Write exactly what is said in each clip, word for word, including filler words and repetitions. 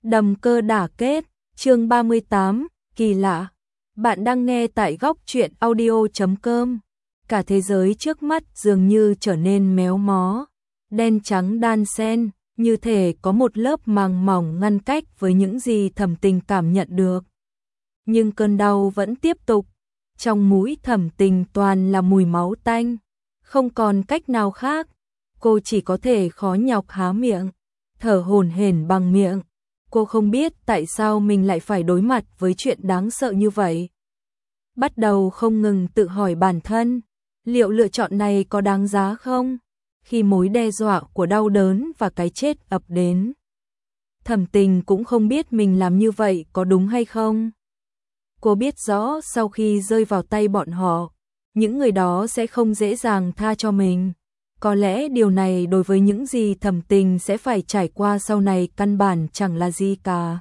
Đầm cơ đả kết, chương ba mươi tám, kỳ lạ. Bạn đang nghe tại góc truyện audio chấm com. Cả thế giới trước mắt dường như trở nên méo mó, đen trắng đan xen, như thể có một lớp màng mỏng ngăn cách với những gì Thẩm Tình cảm nhận được. Nhưng cơn đau vẫn tiếp tục, trong mũi Thẩm Tình toàn là mùi máu tanh, không còn cách nào khác, cô chỉ có thể khó nhọc há miệng, thở hổn hển bằng miệng. Cô không biết tại sao mình lại phải đối mặt với chuyện đáng sợ như vậy. Bắt đầu không ngừng tự hỏi bản thân, liệu lựa chọn này có đáng giá không? Khi mối đe dọa của đau đớn và cái chết ập đến, Thẩm Tình cũng không biết mình làm như vậy có đúng hay không. Cô biết rõ sau khi rơi vào tay bọn họ, những người đó sẽ không dễ dàng tha cho mình. Có lẽ điều này đối với những gì Thẩm Tình sẽ phải trải qua sau này căn bản chẳng là gì cả.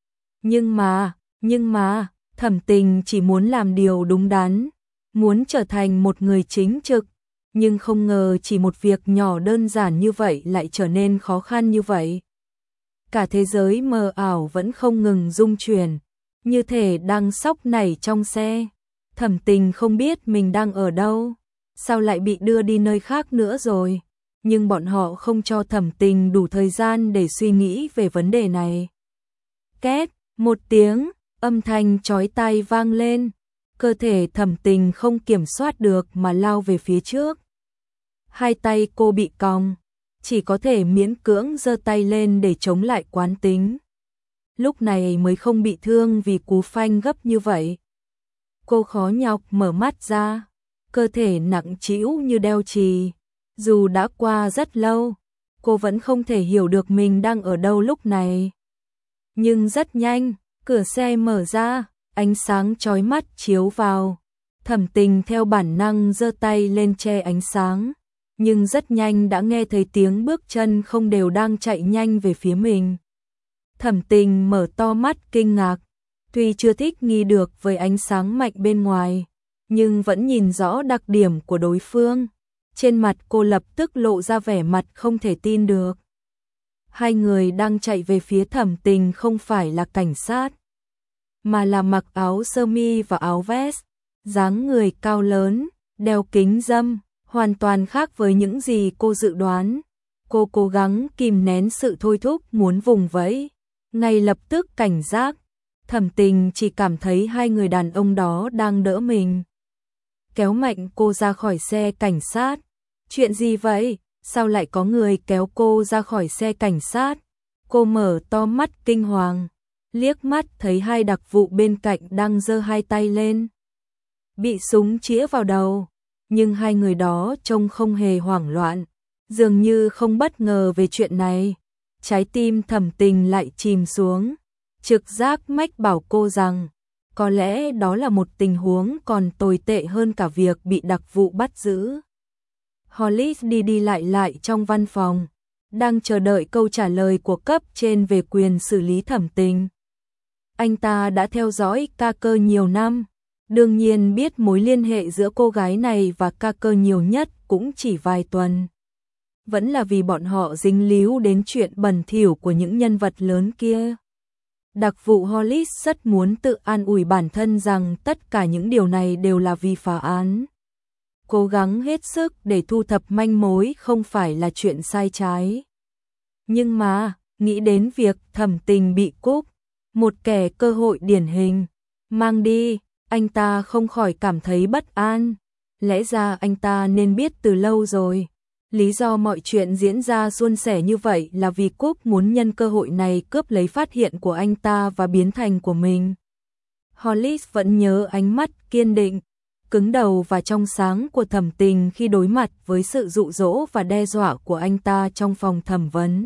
Nhưng mà, nhưng mà, Thẩm Tình chỉ muốn làm điều đúng đắn, muốn trở thành một người chính trực, nhưng không ngờ chỉ một việc nhỏ đơn giản như vậy lại trở nên khó khăn như vậy. Cả thế giới mờ ảo vẫn không ngừng rung chuyển, như thể đang sóc nảy trong xe. Thẩm Tình không biết mình đang ở đâu, sao lại bị đưa đi nơi khác nữa rồi, nhưng bọn họ không cho Thẩm Tình đủ thời gian để suy nghĩ về vấn đề này. Két, một tiếng, âm thanh chói tai vang lên, cơ thể Thẩm Tình không kiểm soát được mà lao về phía trước. Hai tay cô bị còng, chỉ có thể miễn cưỡng giơ tay lên để chống lại quán tính. Lúc này mới không bị thương vì cú phanh gấp như vậy. Cô khó nhọc mở mắt ra, cơ thể nặng trĩu như đeo chì. Dù đã qua rất lâu, cô vẫn không thể hiểu được mình đang ở đâu lúc này. Nhưng rất nhanh, cửa xe mở ra, ánh sáng chói mắt chiếu vào. Thẩm Tình theo bản năng giơ tay lên che ánh sáng, nhưng rất nhanh đã nghe thấy tiếng bước chân không đều đang chạy nhanh về phía mình. Thẩm Tình mở to mắt kinh ngạc, tuy chưa thích nghi được với ánh sáng mạnh bên ngoài, nhưng vẫn nhìn rõ đặc điểm của đối phương. Trên mặt cô lập tức lộ ra vẻ mặt không thể tin được. Hai người đang chạy về phía Thẩm Tình không phải là cảnh sát, mà là mặc áo sơ mi và áo vest, dáng người cao lớn, đeo kính râm, hoàn toàn khác với những gì cô dự đoán. Cô cố gắng kìm nén sự thôi thúc muốn vùng vẫy, ngay lập tức cảnh giác. Thẩm Tình chỉ cảm thấy hai người đàn ông đó đang đỡ mình, kéo mạnh cô ra khỏi xe cảnh sát. Chuyện gì vậy? Sao lại có người kéo cô ra khỏi xe cảnh sát? Cô mở to mắt kinh hoàng, liếc mắt thấy hai đặc vụ bên cạnh đang giơ hai tay lên, bị súng chĩa vào đầu. Nhưng hai người đó trông không hề hoảng loạn, dường như không bất ngờ về chuyện này. Trái tim Thẩm Tình lại chìm xuống, trực giác mách bảo cô rằng có lẽ đó là một tình huống còn tồi tệ hơn cả việc bị đặc vụ bắt giữ. Hollis đi đi lại lại trong văn phòng, đang chờ đợi câu trả lời của cấp trên về quyền xử lý Thẩm Tình. Anh ta đã theo dõi Carter nhiều năm, đương nhiên biết mối liên hệ giữa cô gái này và Carter nhiều nhất cũng chỉ vài tuần. Vẫn là vì bọn họ dính líu đến chuyện bẩn thỉu của những nhân vật lớn kia. Đặc vụ Hollis rất muốn tự an ủi bản thân rằng tất cả những điều này đều là vì phá án. Cố gắng hết sức để thu thập manh mối không phải là chuyện sai trái. Nhưng mà, nghĩ đến việc Thẩm Tình bị cúp, một kẻ cơ hội điển hình, mang đi, anh ta không khỏi cảm thấy bất an. Lẽ ra anh ta nên biết từ lâu rồi. Lý do mọi chuyện diễn ra suôn sẻ như vậy là vì Cúp muốn nhân cơ hội này cướp lấy phát hiện của anh ta và biến thành của mình. Hollis vẫn nhớ ánh mắt kiên định, cứng đầu và trong sáng của Thẩm Tình khi đối mặt với sự dụ dỗ và đe dọa của anh ta trong phòng thẩm vấn.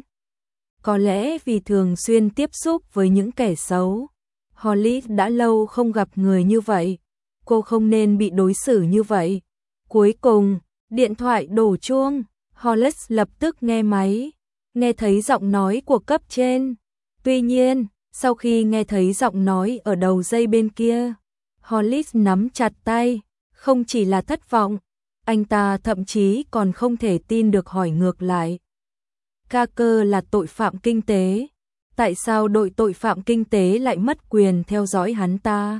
Có lẽ vì thường xuyên tiếp xúc với những kẻ xấu, Hollis đã lâu không gặp người như vậy. Cô không nên bị đối xử như vậy. Cuối cùng, điện thoại đổ chuông. Hollis lập tức nghe máy, nghe thấy giọng nói của cấp trên. Tuy nhiên, sau khi nghe thấy giọng nói ở đầu dây bên kia, Hollis nắm chặt tay, không chỉ là thất vọng, anh ta thậm chí còn không thể tin được hỏi ngược lại. Carter là tội phạm kinh tế, Tại sao đội tội phạm kinh tế lại mất quyền theo dõi hắn ta?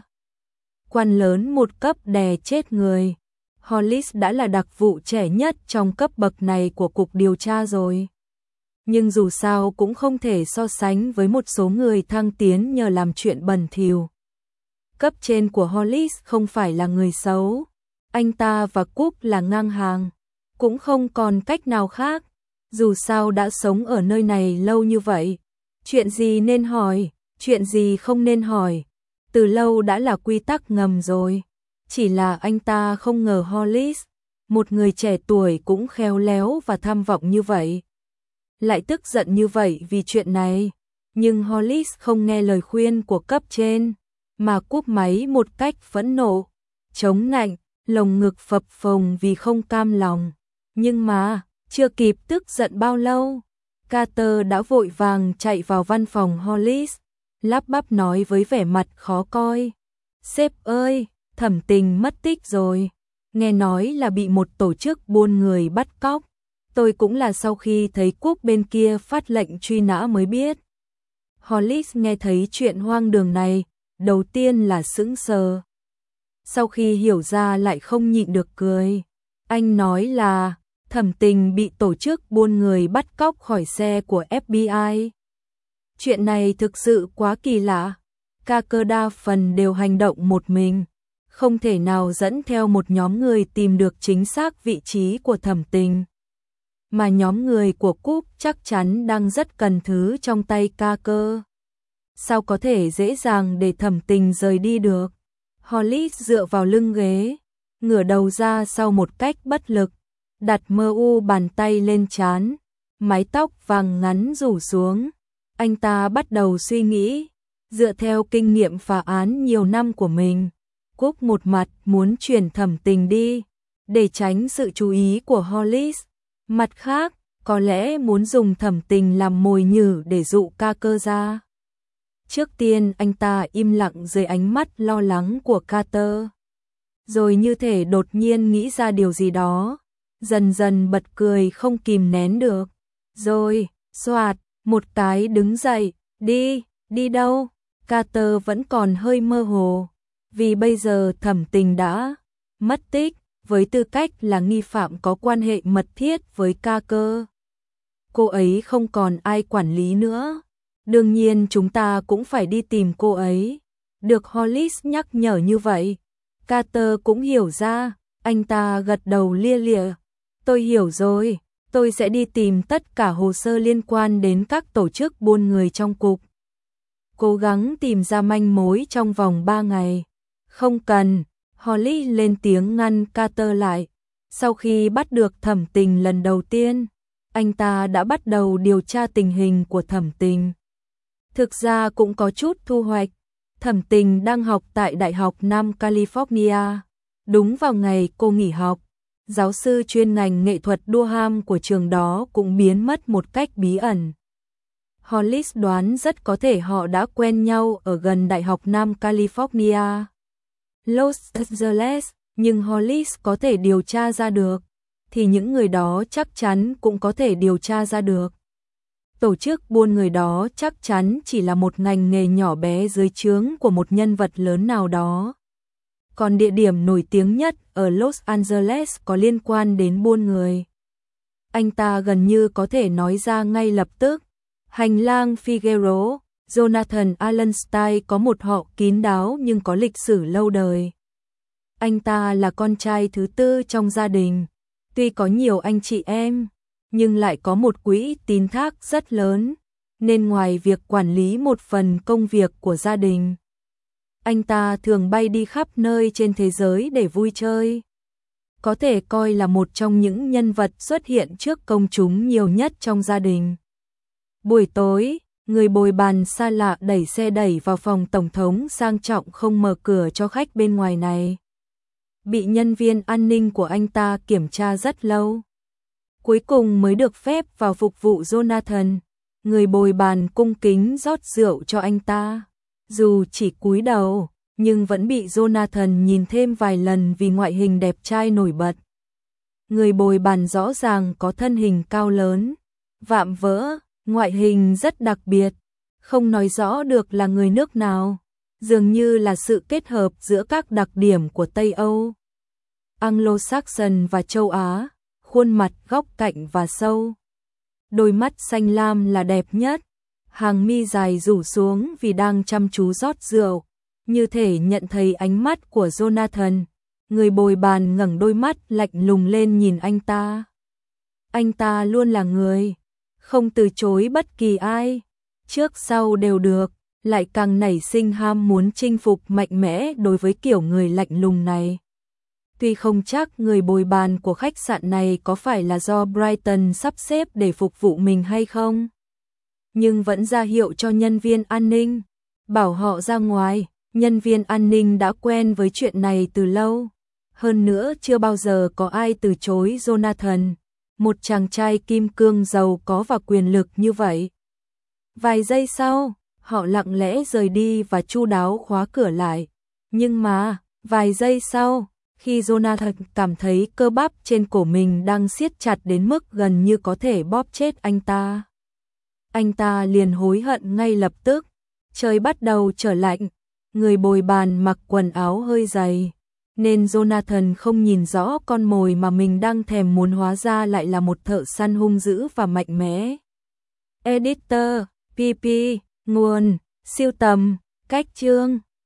Quan lớn một cấp đè chết người. Hollis đã là đặc vụ trẻ nhất trong cấp bậc này của cục điều tra rồi. Nhưng dù sao cũng không thể so sánh với một số người thăng tiến nhờ làm chuyện bẩn thỉu. Cấp trên của Hollis không phải là người xấu. Anh ta và Cúp là ngang hàng. Cũng không còn cách nào khác. Dù sao đã sống ở nơi này lâu như vậy. Chuyện gì nên hỏi, chuyện gì không nên hỏi. Từ lâu đã là quy tắc ngầm rồi. Chỉ là anh ta không ngờ Hollis, một người trẻ tuổi cũng khéo léo và tham vọng như vậy, lại tức giận như vậy vì chuyện này. Nhưng Hollis không nghe lời khuyên của cấp trên, mà cúp máy một cách phẫn nộ, chống nạnh, lồng ngực phập phồng vì không cam lòng. Nhưng mà, chưa kịp tức giận bao lâu, Carter đã vội vàng chạy vào văn phòng Hollis, lắp bắp nói với vẻ mặt khó coi. Sếp ơi, Thẩm Tình mất tích rồi. Nghe nói là bị một tổ chức buôn người bắt cóc. Tôi cũng là sau khi thấy Cúp bên kia phát lệnh truy nã mới biết. Hollis nghe thấy chuyện hoang đường này, đầu tiên là sững sờ. Sau khi hiểu ra lại không nhịn được cười. Anh nói là Thẩm Tình bị tổ chức buôn người bắt cóc khỏi xe của ép bê i. Chuyện này thực sự quá kỳ lạ. Carter đa phần đều hành động một mình, không thể nào dẫn theo một nhóm người tìm được chính xác vị trí của Thẩm Tình. Mà nhóm người của Cúp chắc chắn đang rất cần thứ trong tay Carter. Sao có thể dễ dàng để Thẩm Tình rời đi được? Hollis dựa vào lưng ghế, ngửa đầu ra sau một cách bất lực, đặt mơ u bàn tay lên trán, mái tóc vàng ngắn rủ xuống. Anh ta bắt đầu suy nghĩ, dựa theo kinh nghiệm phá án nhiều năm của mình. Cúp một mặt muốn chuyển Thẩm Tình đi, để tránh sự chú ý của Hollis. Mặt khác, có lẽ muốn dùng Thẩm Tình làm mồi nhử để dụ Carter ra. Trước tiên anh ta im lặng dưới ánh mắt lo lắng của Carter. Rồi như thể đột nhiên nghĩ ra điều gì đó, dần dần bật cười không kìm nén được. Rồi, xoạt, một cái đứng dậy, đi, đi đâu? Carter vẫn còn hơi mơ hồ, vì bây giờ Thẩm Tình đã mất tích, với tư cách là nghi phạm có quan hệ mật thiết với Carter. Cô ấy không còn ai quản lý nữa. Đương nhiên chúng ta cũng phải đi tìm cô ấy. Được Hollis nhắc nhở như vậy, Carter cũng hiểu ra, anh ta gật đầu lia lịa. Tôi hiểu rồi, tôi sẽ đi tìm tất cả hồ sơ liên quan đến các tổ chức buôn người trong cục. Cố gắng tìm ra manh mối trong vòng ba ngày. Không cần, Hollis lên tiếng ngăn Carter lại. Sau khi bắt được Thẩm Tình lần đầu tiên, anh ta đã bắt đầu điều tra tình hình của Thẩm Tình. Thực ra cũng có chút thu hoạch. Thẩm Tình đang học tại Đại học Nam California. Đúng vào ngày cô nghỉ học, giáo sư chuyên ngành nghệ thuật Durham của trường đó cũng biến mất một cách bí ẩn. Hollis đoán rất có thể họ đã quen nhau ở gần Đại học Nam California, Los Angeles, nhưng Hollis có thể điều tra ra được, thì những người đó chắc chắn cũng có thể điều tra ra được. Tổ chức buôn người đó chắc chắn chỉ là một ngành nghề nhỏ bé dưới trướng của một nhân vật lớn nào đó. Còn địa điểm nổi tiếng nhất ở Los Angeles có liên quan đến buôn người, anh ta gần như có thể nói ra ngay lập tức. Hành lang Figueroa, Jonathan Allenstein có một họ kín đáo nhưng có lịch sử lâu đời. Anh ta là con trai thứ tư trong gia đình, tuy có nhiều anh chị em, nhưng lại có một quỹ tín thác rất lớn, nên ngoài việc quản lý một phần công việc của gia đình, anh ta thường bay đi khắp nơi trên thế giới để vui chơi. Có thể coi là một trong những nhân vật xuất hiện trước công chúng nhiều nhất trong gia đình. Buổi tối, người bồi bàn xa lạ đẩy xe đẩy vào phòng tổng thống sang trọng không mở cửa cho khách bên ngoài này. Bị nhân viên an ninh của anh ta kiểm tra rất lâu, cuối cùng mới được phép vào phục vụ Jonathan. Người bồi bàn cung kính rót rượu cho anh ta. Dù chỉ cúi đầu, nhưng vẫn bị Jonathan nhìn thêm vài lần vì ngoại hình đẹp trai nổi bật. Người bồi bàn rõ ràng có thân hình cao lớn, vạm vỡ, ngoại hình rất đặc biệt. không nói rõ được là người nước nào, dường như là sự kết hợp giữa các đặc điểm của Tây Âu, Anglo-Saxon và châu Á, khuôn mặt góc cạnh và sâu. Đôi mắt xanh lam là đẹp nhất, hàng mi dài rủ xuống vì đang chăm chú rót rượu, như thể nhận thấy ánh mắt của Jonathan. Người bồi bàn ngẩng đôi mắt lạnh lùng lên nhìn anh ta. Anh ta luôn là người không từ chối bất kỳ ai, trước sau đều được, lại càng nảy sinh ham muốn chinh phục mạnh mẽ đối với kiểu người lạnh lùng này. Tuy không chắc người bồi bàn của khách sạn này có phải là do Brighton sắp xếp để phục vụ mình hay không, nhưng vẫn ra hiệu cho nhân viên an ninh, bảo họ ra ngoài. Nhân viên an ninh đã quen với chuyện này từ lâu. Hơn nữa chưa bao giờ có ai từ chối Jonathan, một chàng trai kim cương giàu có và quyền lực như vậy. Vài giây sau, họ lặng lẽ rời đi và chu đáo khóa cửa lại. Nhưng mà, vài giây sau, khi Jonathan cảm thấy cơ bắp trên cổ mình đang siết chặt đến mức gần như có thể bóp chết anh ta, anh ta liền hối hận ngay lập tức. Trời bắt đầu trở lạnh, người bồi bàn mặc quần áo hơi dày, nên Jonathan không nhìn rõ con mồi mà mình đang thèm muốn hóa ra lại là một thợ săn hung dữ và mạnh mẽ. Editor, pê pê, nguồn, siêu tầm, cách chương.